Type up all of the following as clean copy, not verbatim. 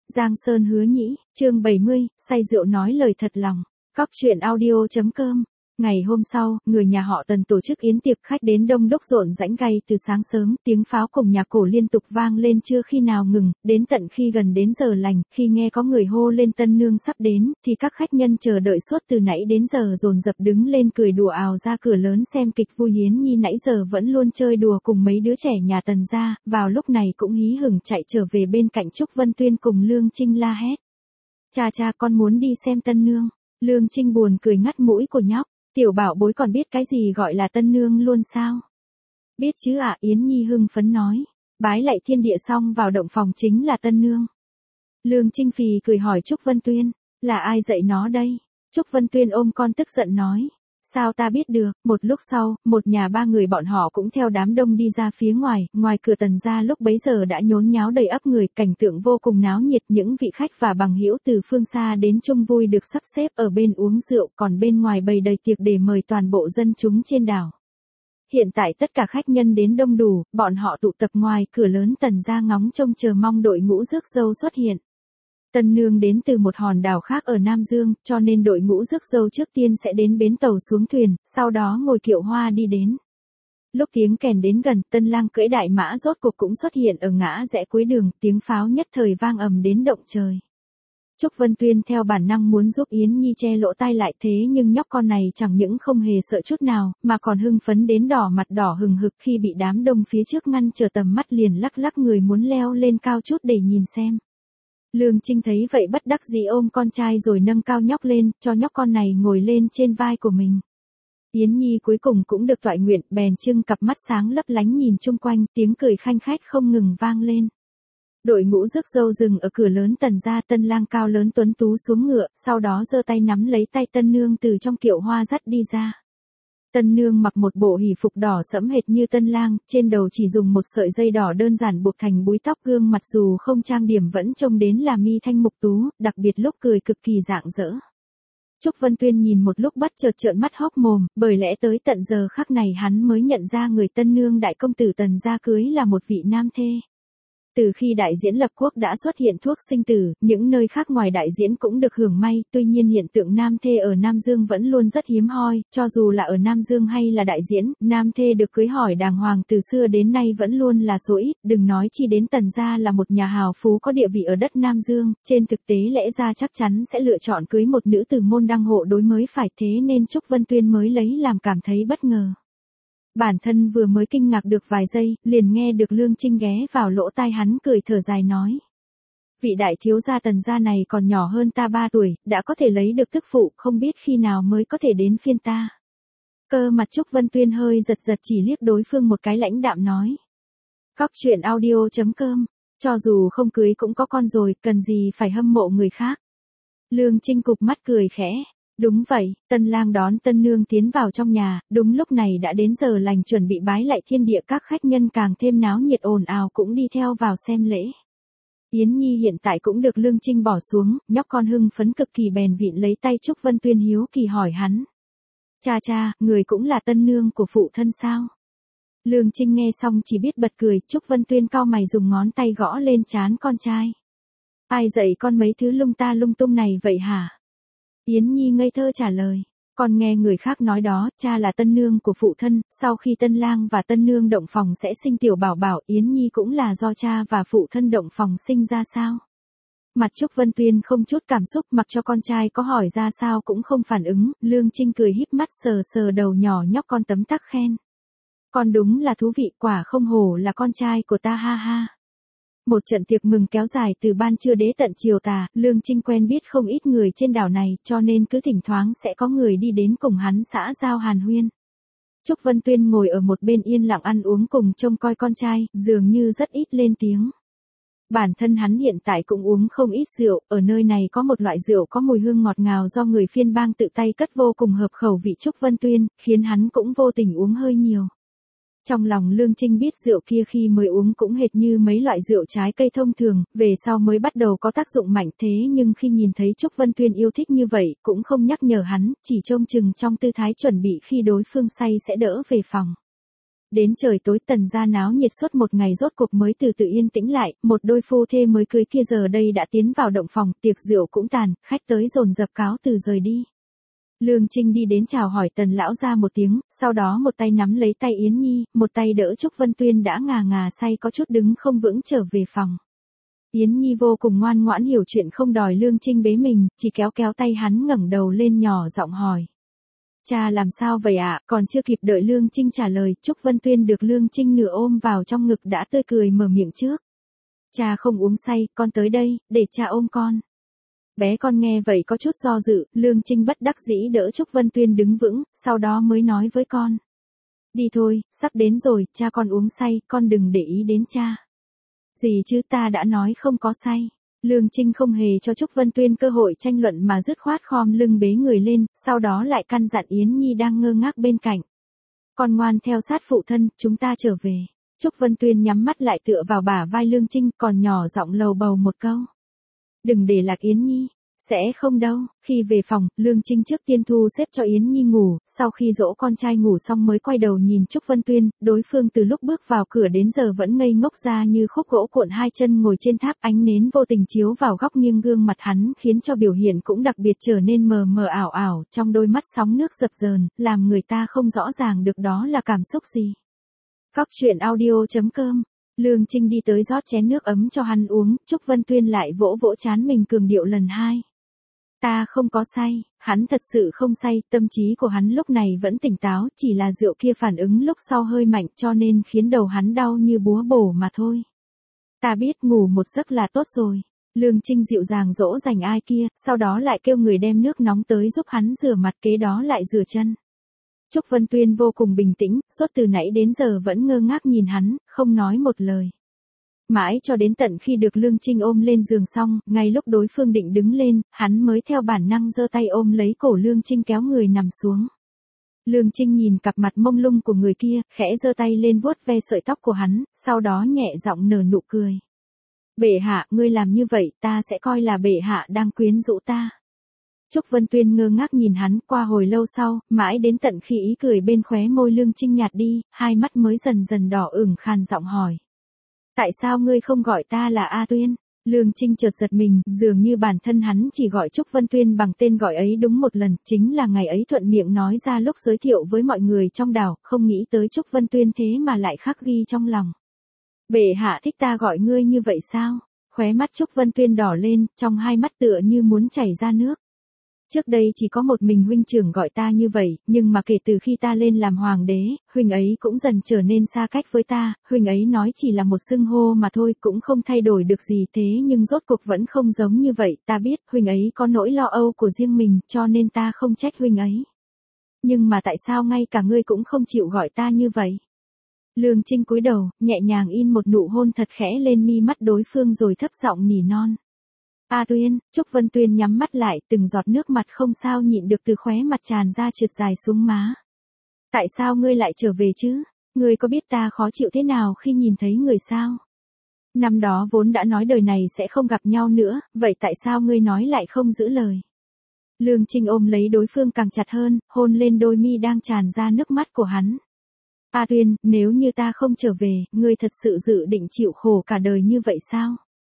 Giang Sơn hứa nhĩ, chương 70, say rượu nói lời thật lòng. Cóc truyện audio.com. Ngày hôm sau, người nhà họ Tần tổ chức yến tiệc khách đến đông đúc rộn rãnh gay từ sáng sớm, tiếng pháo cùng nhạc cổ liên tục vang lên chưa khi nào ngừng, đến tận khi gần đến giờ lành, khi nghe có người hô lên tân nương sắp đến, thì các khách nhân chờ đợi suốt từ nãy đến giờ dồn dập đứng lên cười đùa ào ra cửa lớn xem kịch vui. Yến Nhi nãy giờ vẫn luôn chơi đùa cùng mấy đứa trẻ nhà Tần gia, vào lúc này cũng hí hửng chạy trở về bên cạnh Trúc Vân Tuyên cùng Lương Trinh la hét. Cha con muốn đi xem tân nương. Lương Trinh buồn cười ngắt mũi của nhóc. Tiểu bảo bối còn biết cái gì gọi là tân nương luôn sao? Biết chứ ạ, Yến Nhi hưng phấn nói. Bái lạy thiên địa xong vào động phòng chính là tân nương. Lương Trinh phì cười hỏi Trúc Vân Tuyên, là ai dạy nó đây? Trúc Vân Tuyên ôm con tức giận nói. Sao ta biết được? Một lúc sau, một nhà ba người bọn họ cũng theo đám đông đi ra phía ngoài cửa Tần gia lúc bấy giờ đã nhốn nháo đầy ắp người, cảnh tượng vô cùng náo nhiệt, những vị khách và bằng hữu từ phương xa đến chung vui được sắp xếp ở bên uống rượu, còn bên ngoài bày đầy tiệc để mời toàn bộ dân chúng trên đảo. Hiện tại tất cả khách nhân đến đông đủ, bọn họ tụ tập ngoài cửa lớn Tần gia ngóng trông chờ mong đội ngũ rước dâu xuất hiện. Tân nương đến từ một hòn đảo khác ở Nam Dương, cho nên đội ngũ rước dâu trước tiên sẽ đến bến tàu xuống thuyền, sau đó ngồi kiệu hoa đi đến. Lúc tiếng kèn đến gần, tân lang cưỡi đại mã rốt cuộc cũng xuất hiện ở ngã rẽ cuối đường, tiếng pháo nhất thời vang ầm đến động trời. Trúc Vân Tuyên theo bản năng muốn giúp Yến Nhi che lỗ tai lại, thế nhưng nhóc con này chẳng những không hề sợ chút nào, mà còn hưng phấn đến đỏ mặt đỏ hừng hực khi bị đám đông phía trước ngăn trở tầm mắt, liền lắc lắc người muốn leo lên cao chút để nhìn xem. Lương Trinh thấy vậy bất đắc dĩ ôm con trai rồi nâng cao nhóc lên, cho nhóc con này ngồi lên trên vai của mình. Yến Nhi cuối cùng cũng được toại nguyện, bèn trưng cặp mắt sáng lấp lánh nhìn chung quanh, tiếng cười khanh khách không ngừng vang lên. Đội ngũ rước dâu dừng ở cửa lớn Tần gia, tân lang cao lớn tuấn tú xuống ngựa, sau đó giơ tay nắm lấy tay tân nương từ trong kiệu hoa dắt đi ra. Tân nương mặc một bộ hỉ phục đỏ sẫm hệt như tân lang, trên đầu chỉ dùng một sợi dây đỏ đơn giản buộc thành búi tóc, gương mặt dù không trang điểm vẫn trông đến là mi thanh mục tú, đặc biệt lúc cười cực kỳ rạng rỡ. Trúc Vân Tuyên nhìn một lúc bất chợt trợn mắt hốc mồm, bởi lẽ tới tận giờ khắc này hắn mới nhận ra người tân nương đại công tử Tần gia cưới là một vị nam thê. Từ khi đại diễn lập quốc đã xuất hiện thuốc sinh tử, những nơi khác ngoài đại diễn cũng được hưởng may, tuy nhiên hiện tượng nam thê ở Nam Dương vẫn luôn rất hiếm hoi, cho dù là ở Nam Dương hay là đại diễn, nam thê được cưới hỏi đàng hoàng từ xưa đến nay vẫn luôn là số ít, đừng nói chi đến Tần gia là một nhà hào phú có địa vị ở đất Nam Dương, trên thực tế lẽ ra chắc chắn sẽ lựa chọn cưới một nữ tử môn đăng hộ đối mới phải, thế nên Trúc Vân Tuyên mới lấy làm cảm thấy bất ngờ. Bản thân vừa mới kinh ngạc được vài giây, liền nghe được Lương Trinh ghé vào lỗ tai hắn cười thở dài nói. Vị đại thiếu gia Tần gia này còn nhỏ hơn ta 3 tuổi, đã có thể lấy được tức phụ, không biết khi nào mới có thể đến phiên ta. Cơ mặt Trúc Vân Tuyên hơi giật chỉ liếc đối phương một cái lãnh đạm nói. Cóc truyện audio.com, cho dù không cưới cũng có con rồi, cần gì phải hâm mộ người khác. Lương Trinh cụp mắt cười khẽ. Đúng vậy, tân lang đón tân nương tiến vào trong nhà, đúng lúc này đã đến giờ lành chuẩn bị bái lạy thiên địa, các khách nhân càng thêm náo nhiệt ồn ào cũng đi theo vào xem lễ. Yến Nhi hiện tại cũng được Lương Trinh bỏ xuống, nhóc con hưng phấn cực kỳ bèn vịn lấy tay Trúc Vân Tuyên hiếu kỳ hỏi hắn. Cha, người cũng là tân nương của phụ thân sao? Lương Trinh nghe xong chỉ biết bật cười, Trúc Vân Tuyên cau mày dùng ngón tay gõ lên trán con trai. Ai dạy con mấy thứ lung ta lung tung này vậy hả? Yến Nhi ngây thơ trả lời, con nghe người khác nói đó, cha là tân nương của phụ thân, sau khi tân lang và tân nương động phòng sẽ sinh tiểu bảo bảo, Yến Nhi cũng là do cha và phụ thân động phòng sinh ra sao? Mặt Trúc Vân Tuyên không chút cảm xúc, mặc cho con trai có hỏi ra sao cũng không phản ứng, Lương Trinh cười híp mắt sờ đầu nhỏ nhóc con tấm tắc khen. Con đúng là thú vị, quả không hổ là con trai của ta, ha ha. Một trận tiệc mừng kéo dài từ ban trưa đến tận chiều tà, Lương Trinh quen biết không ít người trên đảo này, cho nên cứ thỉnh thoảng sẽ có người đi đến cùng hắn xã giao hàn huyên. Trúc Vân Tuyên ngồi ở một bên yên lặng ăn uống cùng trông coi con trai, dường như rất ít lên tiếng. Bản thân hắn hiện tại cũng uống không ít rượu, ở nơi này có một loại rượu có mùi hương ngọt ngào do người phiên bang tự tay cất vô cùng hợp khẩu vị Trúc Vân Tuyên, khiến hắn cũng vô tình uống hơi nhiều. Trong lòng Lương Trinh biết rượu kia khi mới uống cũng hệt như mấy loại rượu trái cây thông thường, về sau mới bắt đầu có tác dụng mạnh, thế nhưng khi nhìn thấy Trúc Vân Tuyên yêu thích như vậy, cũng không nhắc nhở hắn, chỉ trông chừng trong tư thái chuẩn bị khi đối phương say sẽ đỡ về phòng. Đến trời tối Tần gia náo nhiệt suốt một ngày rốt cuộc mới từ từ yên tĩnh lại, một đôi phu thê mới cưới kia giờ đây đã tiến vào động phòng, tiệc rượu cũng tàn, khách tới dồn dập cáo từ rời đi. Lương Trinh đi đến chào hỏi Tần lão gia một tiếng, sau đó một tay nắm lấy tay Yến Nhi, một tay đỡ Trúc Vân Tuyên đã ngà ngà say có chút đứng không vững trở về phòng. Yến Nhi vô cùng ngoan ngoãn hiểu chuyện không đòi Lương Trinh bế mình, chỉ kéo kéo tay hắn ngẩng đầu lên nhỏ giọng hỏi. Cha làm sao vậy ạ? Còn chưa kịp đợi Lương Trinh trả lời, Trúc Vân Tuyên được Lương Trinh nửa ôm vào trong ngực đã tươi cười mở miệng trước. Cha không uống say, con tới đây, để cha ôm con. Bé con nghe vậy có chút do dự, Lương Trinh bất đắc dĩ đỡ Trúc Vân Tuyên đứng vững, sau đó mới nói với con. Đi thôi, sắp đến rồi, cha con uống say, con đừng để ý đến cha. Gì chứ, ta đã nói không có say. Lương Trinh không hề cho Trúc Vân Tuyên cơ hội tranh luận mà dứt khoát khom lưng bế người lên, sau đó lại căn dặn Yến Nhi đang ngơ ngác bên cạnh. Con ngoan theo sát phụ thân, chúng ta trở về. Trúc Vân Tuyên nhắm mắt lại tựa vào bả vai Lương Trinh còn nhỏ giọng lầu bầu một câu. Đừng để lạc Yến Nhi. Sẽ không đâu. Khi về phòng, Lương Trinh trước tiên thu xếp cho Yến Nhi ngủ, sau khi dỗ con trai ngủ xong mới quay đầu nhìn Trúc Vân Tuyên, đối phương từ lúc bước vào cửa đến giờ vẫn ngây ngốc ra như khúc gỗ cuộn hai chân ngồi trên tháp, ánh nến vô tình chiếu vào góc nghiêng gương mặt hắn khiến cho biểu hiện cũng đặc biệt trở nên mờ mờ ảo ảo, trong đôi mắt sóng nước dập dờn, làm người ta không rõ ràng được đó là cảm xúc gì. Góc truyện audio.com. Lương Trinh đi tới rót chén nước ấm cho hắn uống, Trúc Vân Tuyên lại vỗ vỗ trán mình cường điệu lần hai. Ta không có say, hắn thật sự không say, tâm trí của hắn lúc này vẫn tỉnh táo, chỉ là rượu kia phản ứng lúc sau hơi mạnh cho nên khiến đầu hắn đau như búa bổ mà thôi. Ta biết ngủ một giấc là tốt rồi. Lương Trinh dịu dàng dỗ dành ai kia, sau đó lại kêu người đem nước nóng tới giúp hắn rửa mặt, kế đó lại rửa chân. Trúc Vân Tuyên vô cùng bình tĩnh, suốt từ nãy đến giờ vẫn ngơ ngác nhìn hắn, không nói một lời. Mãi cho đến tận khi được Lương Trinh ôm lên giường xong, ngay lúc đối phương định đứng lên, hắn mới theo bản năng giơ tay ôm lấy cổ Lương Trinh kéo người nằm xuống. Lương Trinh nhìn cặp mặt mông lung của người kia, khẽ giơ tay lên vuốt ve sợi tóc của hắn, sau đó nhẹ giọng nở nụ cười. Bệ hạ, ngươi làm như vậy, ta sẽ coi là bệ hạ đang quyến rũ ta. Trúc Vân Tuyên ngơ ngác nhìn hắn, qua hồi lâu sau, mãi đến tận khi ý cười bên khóe môi Lương Trinh nhạt đi, hai mắt mới dần dần đỏ ửng khàn giọng hỏi. Tại sao ngươi không gọi ta là A Tuyên? Lương Trinh chợt giật mình, dường như bản thân hắn chỉ gọi Trúc Vân Tuyên bằng tên gọi ấy đúng một lần, chính là ngày ấy thuận miệng nói ra lúc giới thiệu với mọi người trong đảo, không nghĩ tới Trúc Vân Tuyên thế mà lại khắc ghi trong lòng. Bệ hạ thích ta gọi ngươi như vậy sao? Khóe mắt Trúc Vân Tuyên đỏ lên, trong hai mắt tựa như muốn chảy ra nước. Trước đây chỉ có một mình huynh trưởng gọi ta như vậy, nhưng mà kể từ khi ta lên làm hoàng đế, huynh ấy cũng dần trở nên xa cách với ta, huynh ấy nói chỉ là một xưng hô mà thôi, cũng không thay đổi được gì thế nhưng rốt cuộc vẫn không giống như vậy, ta biết huynh ấy có nỗi lo âu của riêng mình, cho nên ta không trách huynh ấy. Nhưng mà tại sao ngay cả ngươi cũng không chịu gọi ta như vậy? Lương Trinh cúi đầu, nhẹ nhàng in một nụ hôn thật khẽ lên mi mắt đối phương rồi thấp giọng nỉ non. A Tuyên, Trúc Vân Tuyên nhắm mắt lại, từng giọt nước mặt không sao nhịn được từ khóe mặt tràn ra trượt dài xuống má. Tại sao ngươi lại trở về chứ? Ngươi có biết ta khó chịu thế nào khi nhìn thấy người sao? Năm đó vốn đã nói đời này sẽ không gặp nhau nữa, vậy tại sao ngươi nói lại không giữ lời? Lương Trinh ôm lấy đối phương càng chặt hơn, hôn lên đôi mi đang tràn ra nước mắt của hắn. A Tuyên, nếu như ta không trở về, ngươi thật sự dự định chịu khổ cả đời như vậy sao?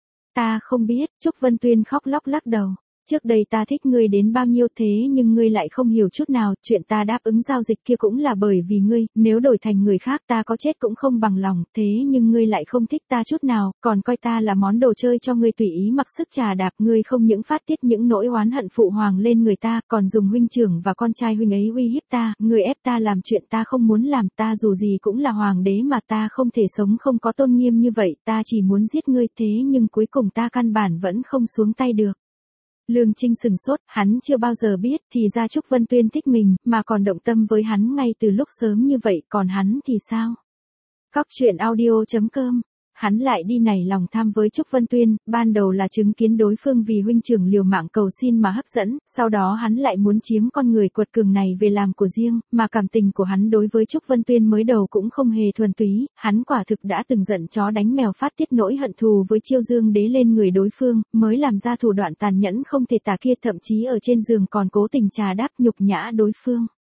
Ta không biết, Trúc Vân Tuyên khóc lóc lắc đầu. Trước đây ta thích ngươi đến bao nhiêu thế nhưng ngươi lại không hiểu chút nào, chuyện ta đáp ứng giao dịch kia cũng là bởi vì ngươi, nếu đổi thành người khác ta có chết cũng không bằng lòng, thế nhưng ngươi lại không thích ta chút nào, còn coi ta là món đồ chơi cho ngươi tùy ý mặc sức trà đạp, ngươi không những phát tiết những nỗi oán hận phụ hoàng lên người ta, còn dùng huynh trưởng và con trai huynh ấy uy hiếp ta, ngươi ép ta làm chuyện ta không muốn làm, ta dù gì cũng là hoàng đế mà ta không thể sống không có tôn nghiêm như vậy, ta chỉ muốn giết ngươi thế nhưng cuối cùng ta căn bản vẫn không xuống tay được. Lương Trinh sừng sốt, hắn chưa bao giờ biết thì ra Trúc Vân Tuyên thích mình, mà còn động tâm với hắn ngay từ lúc sớm như vậy, còn hắn thì sao? Góc truyện audio.com. Hắn lại đi nảy lòng tham với Trúc Vân Tuyên, ban đầu là chứng kiến đối phương vì huynh trưởng liều mạng cầu xin mà hấp dẫn, sau đó hắn lại muốn chiếm con người quật cường này về làm của riêng, mà cảm tình của hắn đối với Trúc Vân Tuyên mới đầu cũng không hề thuần túy, hắn quả thực đã từng giận chó đánh mèo phát tiết nỗi hận thù với Chiêu Dương Đế lên người đối phương, mới làm ra thủ đoạn tàn nhẫn không thể tả kia, thậm chí ở trên giường còn cố tình trà đáp nhục nhã đối phương.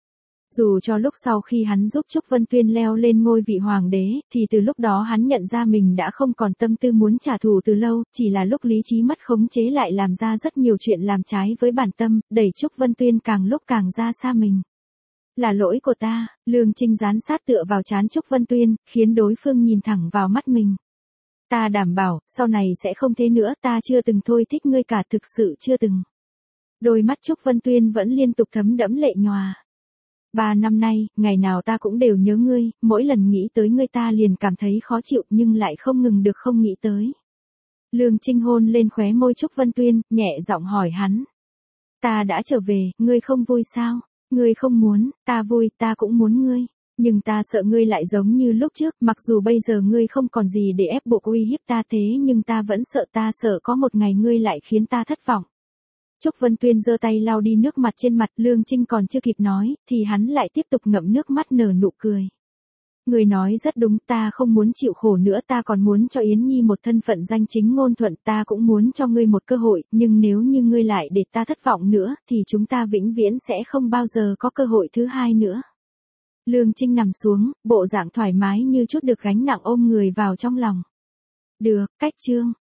Dù cho lúc sau khi hắn giúp Trúc Vân Tuyên leo lên ngôi vị hoàng đế, thì từ lúc đó hắn nhận ra mình đã không còn tâm tư muốn trả thù từ lâu, chỉ là lúc lý trí mất khống chế lại làm ra rất nhiều chuyện làm trái với bản tâm, đẩy Trúc Vân Tuyên càng lúc càng ra xa mình. Là lỗi của ta, Lương Trinh dán sát tựa vào trán Trúc Vân Tuyên, khiến đối phương nhìn thẳng vào mắt mình. Ta đảm bảo, sau này sẽ không thế nữa, ta chưa từng thôi thích ngươi cả, thực sự chưa từng. Đôi mắt Trúc Vân Tuyên vẫn liên tục thấm đẫm lệ nhòa. 3 năm nay, ngày nào ta cũng đều nhớ ngươi, mỗi lần nghĩ tới ngươi ta liền cảm thấy khó chịu nhưng lại không ngừng được không nghĩ tới. Lương Trinh hôn lên khóe môi Trúc Vân Tuyên, nhẹ giọng hỏi hắn. Ta đã trở về, ngươi không vui sao? Ngươi không muốn, ta vui, ta cũng muốn ngươi. Nhưng ta sợ ngươi lại giống như lúc trước, mặc dù bây giờ ngươi không còn gì để ép buộc uy hiếp ta thế nhưng ta vẫn sợ có một ngày ngươi lại khiến ta thất vọng. Trúc Vân Tuyên giơ tay lau đi nước mặt trên mặt, Lương Trinh còn chưa kịp nói, thì hắn lại tiếp tục ngậm nước mắt nở nụ cười. Ngươi nói rất đúng, ta không muốn chịu khổ nữa, ta còn muốn cho Yến Nhi một thân phận danh chính ngôn thuận, ta cũng muốn cho ngươi một cơ hội, nhưng nếu như ngươi lại để ta thất vọng nữa, thì chúng ta vĩnh viễn sẽ không bao giờ có cơ hội thứ hai nữa. Lương Trinh nằm xuống, bộ dạng thoải mái như chút được gánh nặng ôm người vào trong lòng. Được, cách chương.